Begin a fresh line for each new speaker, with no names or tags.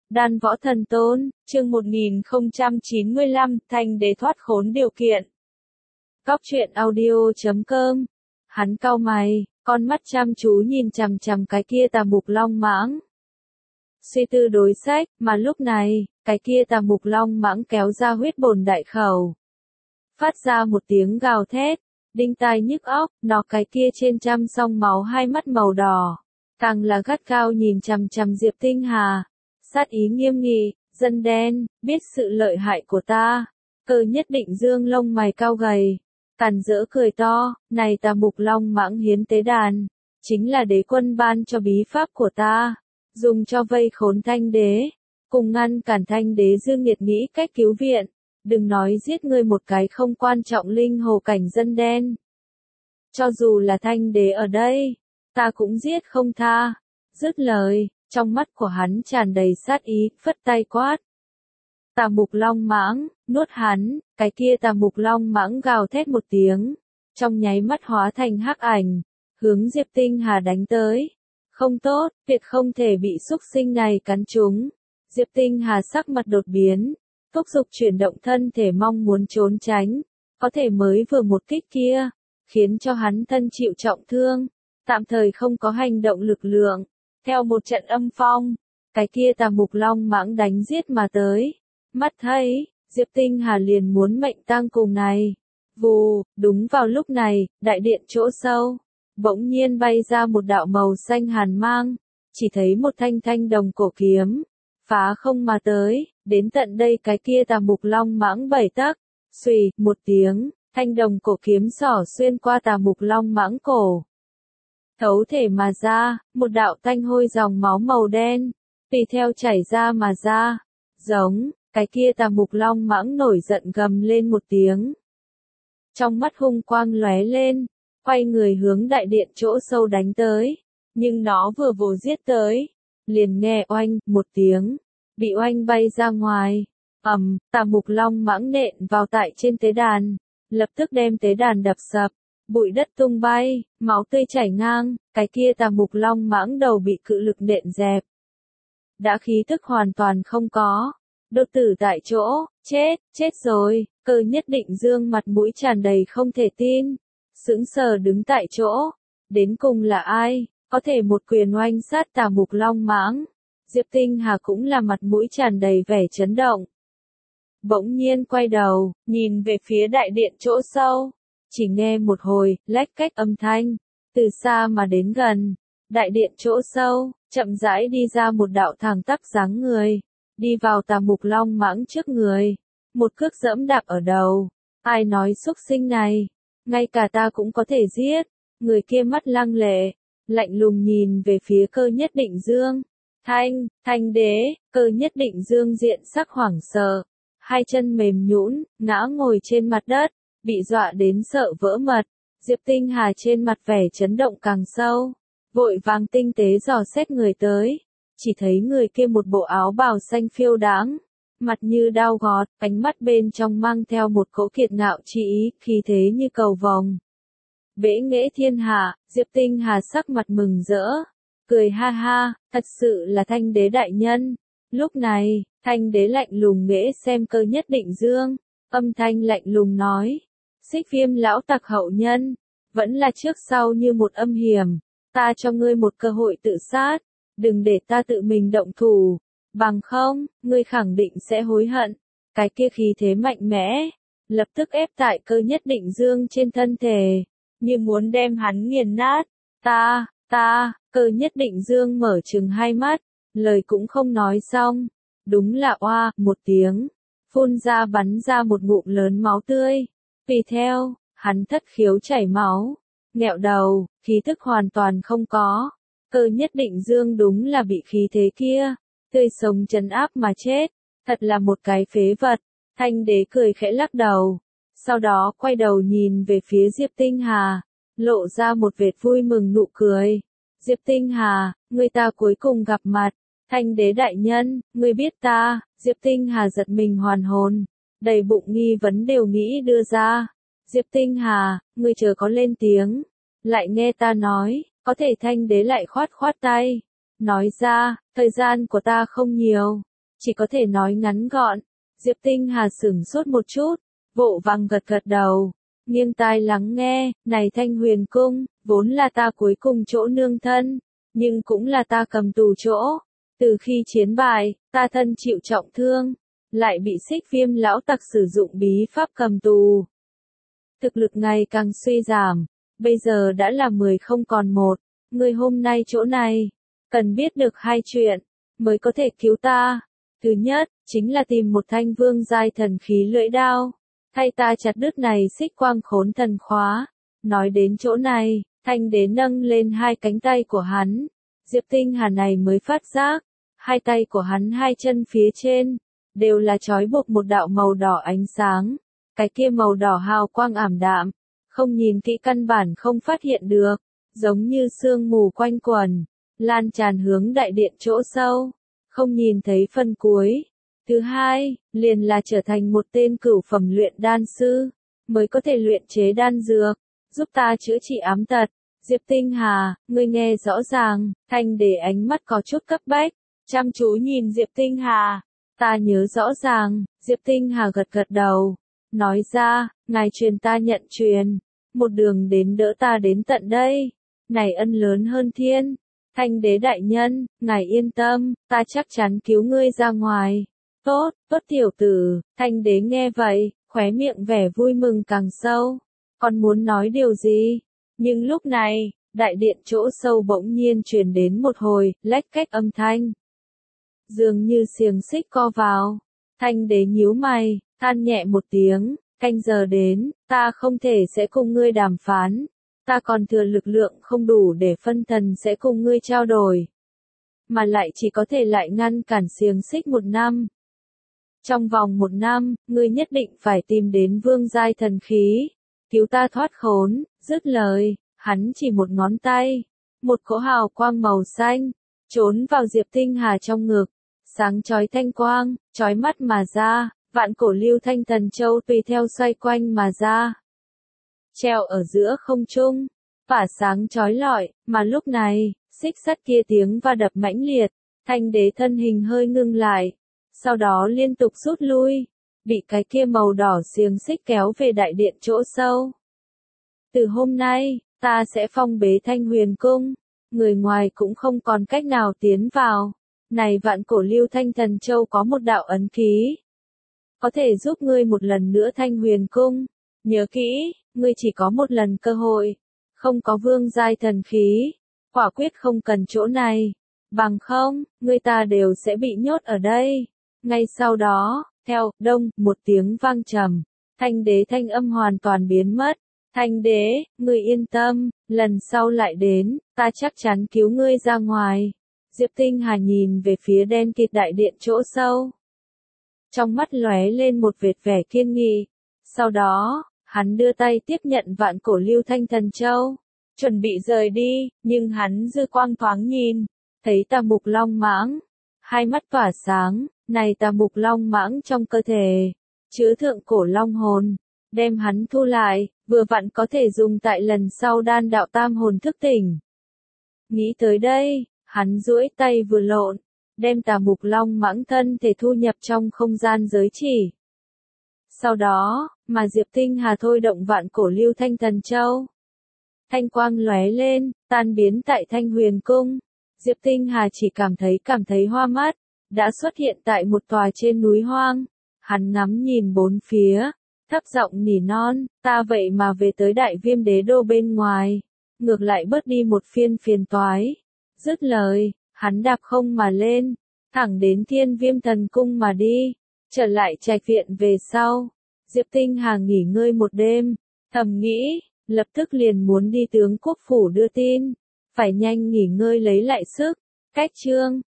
Đan Võ Thần Tôn, chương 1095, Thanh Đế thoát khốn điều kiện. Cóc truyện audio.com. Hắn cau mày, con mắt chăm chú nhìn chằm chằm cái kia tà mục long mãng. Suy tư đối sách, mà lúc này, cái kia tà mục long mãng kéo ra huyết bồn đại khẩu. Phát ra một tiếng gào thét, đinh tai nhức óc, nó cái kia trên trăm song máu hai mắt màu đỏ. Càng là gắt gao nhìn chằm chằm Diệp Tinh Hà. Sát ý nghiêm nghị, dân đen, biết sự lợi hại của ta. Cơ Nhất Định dương lông mày cao gầy. Càn rỡ cười to, này tà mục long mãng hiến tế đàn. Chính là đế quân ban cho bí pháp của ta. Dùng cho vây khốn Thanh Đế. Cùng ngăn cản Thanh Đế dương nghiệt nghĩ cách cứu viện. Đừng nói giết ngươi một cái không quan trọng linh hồ cảnh dân đen. Cho dù là Thanh Đế ở đây, ta cũng giết không tha. Dứt lời, trong mắt của hắn tràn đầy sát ý, phất tay quát. Tà mục long mãng, nuốt hắn, cái kia tà mục long mãng gào thét một tiếng. Trong nháy mắt hóa thành hắc ảnh, hướng Diệp Tinh Hà đánh tới. Không tốt, việc không thể bị xúc sinh này cắn trúng. Diệp Tinh Hà sắc mặt đột biến, thúc giục chuyển động thân thể mong muốn trốn tránh. Có thể mới vừa một kích kia, khiến cho hắn thân chịu trọng thương, tạm thời không có hành động lực lượng. Theo một trận âm phong, cái kia tà mục long mãng đánh giết mà tới. Mắt thấy, Diệp Tinh Hà liền muốn mệnh tang cùng này. Vù, đúng vào lúc này, đại điện chỗ sâu, bỗng nhiên bay ra một đạo màu xanh hàn mang, chỉ thấy một thanh thanh đồng cổ kiếm, phá không mà tới, đến tận đây cái kia tà mục long mãng 7 tấc, xùy, một tiếng, thanh đồng cổ kiếm xỏ xuyên qua tà mục long mãng cổ. Thấu thể mà ra, một đạo tanh hôi dòng máu màu đen, tùy theo chảy ra mà ra, giống, cái kia tà mục long mãng nổi giận gầm lên một tiếng. Trong mắt hung quang lóe lên, quay người hướng đại điện chỗ sâu đánh tới, nhưng nó vừa vồ giết tới, liền nghe oanh, một tiếng, bị oanh bay ra ngoài, tà mục long mãng nện vào tại trên tế đàn, lập tức đem tế đàn đập sập. Bụi đất tung bay, máu tươi chảy ngang, cái kia tà mục long mãng đầu bị cự lực nện dẹp. Đã khí thức hoàn toàn không có, đột tử tại chỗ, chết rồi, Cơ Nhất Định dương mặt mũi tràn đầy không thể tin, sững sờ đứng tại chỗ, đến cùng là ai, có thể một quyền oanh sát tà mục long mãng. Diệp Tinh Hà cũng là mặt mũi tràn đầy vẻ chấn động. Bỗng nhiên quay đầu, nhìn về phía đại điện chỗ sâu. Chỉ nghe một hồi, lách cách âm thanh, từ xa mà đến gần, đại điện chỗ sâu, chậm rãi đi ra một đạo thẳng tắp dáng người, đi vào tà mục long mãng trước người, một cước dẫm đạp ở đầu, ai nói xúc sinh này, ngay cả ta cũng có thể giết, người kia mắt lăng lệ, lạnh lùng nhìn về phía Cơ Nhất Định dương, Thanh Đế, Cơ Nhất Định dương diện sắc hoảng sợ, hai chân mềm nhũn, ngã ngồi trên mặt đất. Bị dọa đến sợ vỡ mật, Diệp Tinh Hà trên mặt vẻ chấn động càng sâu, vội vàng tinh tế dò xét người tới, chỉ thấy người kia một bộ áo bào xanh phiêu đáng, mặt như đao gọt, ánh mắt bên trong mang theo một cỗ kiệt ngạo chi ý, khí thế như cầu vồng. Bẽ nghễ thiên hạ, Diệp Tinh Hà sắc mặt mừng rỡ, cười ha ha, thật sự là Thanh Đế đại nhân. Lúc này, Thanh Đế lạnh lùng nghễ xem Cơ Nhất Định dương, âm thanh lạnh lùng nói. Xích Viêm lão tặc hậu nhân, vẫn là trước sau như một âm hiểm, ta cho ngươi một cơ hội tự sát, đừng để ta tự mình động thủ, bằng không, ngươi khẳng định sẽ hối hận. Cái kia khí thế mạnh mẽ, lập tức ép tại Cơ Nhất Định dương trên thân thể, như muốn đem hắn nghiền nát. Cơ Nhất Định dương mở trừng hai mắt, lời cũng không nói xong, đúng là oa, một tiếng, phun ra bắn ra một ngụm lớn máu tươi. Vì theo, hắn thất khiếu chảy máu, nghẹo đầu, khí thức hoàn toàn không có. Cơ Nhất Định dương đúng là bị khí thế kia, tươi sống trấn áp mà chết, thật là một cái phế vật. Thanh Đế cười khẽ lắc đầu, sau đó quay đầu nhìn về phía Diệp Tinh Hà, lộ ra một vệt vui mừng nụ cười. Diệp Tinh Hà, người ta cuối cùng gặp mặt, Thanh Đế đại nhân, ngươi biết ta. Diệp Tinh Hà giật mình hoàn hồn, đầy bụng nghi vấn đều nghĩ đưa ra. Diệp Tinh Hà, ngươi chờ có lên tiếng, lại nghe ta nói, có thể Thanh Đế lại khoát tay, nói ra, thời gian của ta không nhiều, chỉ có thể nói ngắn gọn. Diệp Tinh Hà sửng sốt một chút, vội vàng gật gật đầu, nghiêng tai lắng nghe, này Thanh Huyền Cung, vốn là ta cuối cùng chỗ nương thân, nhưng cũng là ta cầm tù chỗ. Từ khi chiến bại, ta thân chịu trọng thương, lại bị Xích Viêm lão tặc sử dụng bí pháp cầm tù. Thực lực ngày càng suy giảm, bây giờ đã là 10 không còn một, người hôm nay chỗ này, cần biết được hai chuyện, mới có thể cứu ta. Thứ nhất, chính là tìm một thanh vương giai thần khí lưỡi đao, thay ta chặt đứt này xích quang khốn thần khóa. Nói đến chỗ này, Thanh Đế nâng lên hai cánh tay của hắn, Diệp Tinh Hà này mới phát giác, hai tay của hắn hai chân phía trên, đều là trói buộc một đạo màu đỏ ánh sáng, cái kia màu đỏ hào quang ảm đạm, không nhìn kỹ căn bản không phát hiện được, giống như sương mù quanh quẩn, lan tràn hướng đại điện chỗ sâu, không nhìn thấy phần cuối. Thứ hai, liền là trở thành một tên cửu phẩm luyện đan sư, mới có thể luyện chế đan dược, giúp ta chữa trị ám tật. Diệp Tinh Hà, ngươi nghe rõ ràng, Thanh Đế ánh mắt có chút cấp bách, chăm chú nhìn Diệp Tinh Hà. Ta nhớ rõ ràng, Diệp Tinh Hà gật gật đầu, nói ra, ngài truyền ta nhận truyền, một đường đến đỡ ta đến tận đây, này ân lớn hơn thiên. Thanh Đế đại nhân, ngài yên tâm, ta chắc chắn cứu ngươi ra ngoài. Tốt, tốt tiểu tử. Thanh Đế nghe vậy, khóe miệng vẻ vui mừng càng sâu, còn muốn nói điều gì? Nhưng lúc này, đại điện chỗ sâu bỗng nhiên truyền đến một hồi, lách cách âm thanh. Dường như xiềng xích co vào. Thanh Đế nhíu mày, than nhẹ một tiếng, canh giờ đến, ta không thể sẽ cùng ngươi đàm phán. Ta còn thừa lực lượng không đủ để phân thần sẽ cùng ngươi trao đổi. Mà lại chỉ có thể lại ngăn cản xiềng xích 1 năm. Trong vòng 1 năm, ngươi nhất định phải tìm đến vương giai thần khí, cứu ta thoát khốn. Dứt lời, hắn chỉ một ngón tay, một cỗ hào quang màu xanh, trốn vào Diệp Tinh Hà trong ngực, sáng chói thanh quang, chói mắt mà ra, vạn cổ lưu thanh thần châu tùy theo xoay quanh mà ra. Treo ở giữa không trung, phả sáng chói lọi, mà lúc này, xích sắt kia tiếng va đập mãnh liệt, Thanh Đế thân hình hơi ngưng lại, sau đó liên tục rút lui, bị cái kia màu đỏ xiềng xích kéo về đại điện chỗ sâu. Từ hôm nay, ta sẽ phong bế Thanh Huyền Cung, người ngoài cũng không còn cách nào tiến vào. Này vạn cổ lưu thanh thần châu có một đạo ấn ký, có thể giúp ngươi một lần nữa Thanh Huyền Cung. Nhớ kỹ, ngươi chỉ có một lần cơ hội, không có vương giai thần khí, quả quyết không cần chỗ này, bằng không, ngươi ta đều sẽ bị nhốt ở đây. Ngay sau đó, theo, đông, một tiếng vang trầm, Thanh Đế thanh âm hoàn toàn biến mất. Thanh Đế, ngươi yên tâm, lần sau lại đến, ta chắc chắn cứu ngươi ra ngoài. Diệp Tinh Hà nhìn về phía đen kịt đại điện chỗ sâu. Trong mắt lóe lên một vệt vẻ kiên nghị. Sau đó, hắn đưa tay tiếp nhận vạn cổ lưu thanh thần châu, chuẩn bị rời đi, nhưng hắn dư quang thoáng nhìn, thấy tà mục long mãng, hai mắt tỏa sáng, này tà mục long mãng trong cơ thể, chứa thượng cổ long hồn, đem hắn thu lại, vừa vặn có thể dùng tại lần sau đan đạo tam hồn thức tỉnh. Nghĩ tới đây, hắn duỗi tay vừa lộn, đem tà mục long mãng thân thể thu nhập trong không gian giới chỉ. Sau đó, mà Diệp Tinh Hà thôi động vạn cổ lưu thanh thần châu. Thanh quang lóe lên, tan biến tại Thanh Huyền Cung. Diệp Tinh Hà chỉ cảm thấy hoa mắt, đã xuất hiện tại một tòa trên núi hoang. Hắn ngắm nhìn bốn phía, thấp giọng nỉ non, ta vậy mà về tới Đại Viêm Đế đô bên ngoài, ngược lại bớt đi một phiền toái. Dứt lời, hắn đạp không mà lên, thẳng đến Thiên Viêm Thần Cung mà đi, trở lại trạch viện về sau. Diệp Tinh Hà nghỉ ngơi một đêm, thầm nghĩ, lập tức liền muốn đi tướng quốc phủ đưa tin, phải nhanh nghỉ ngơi lấy lại sức. Cách chương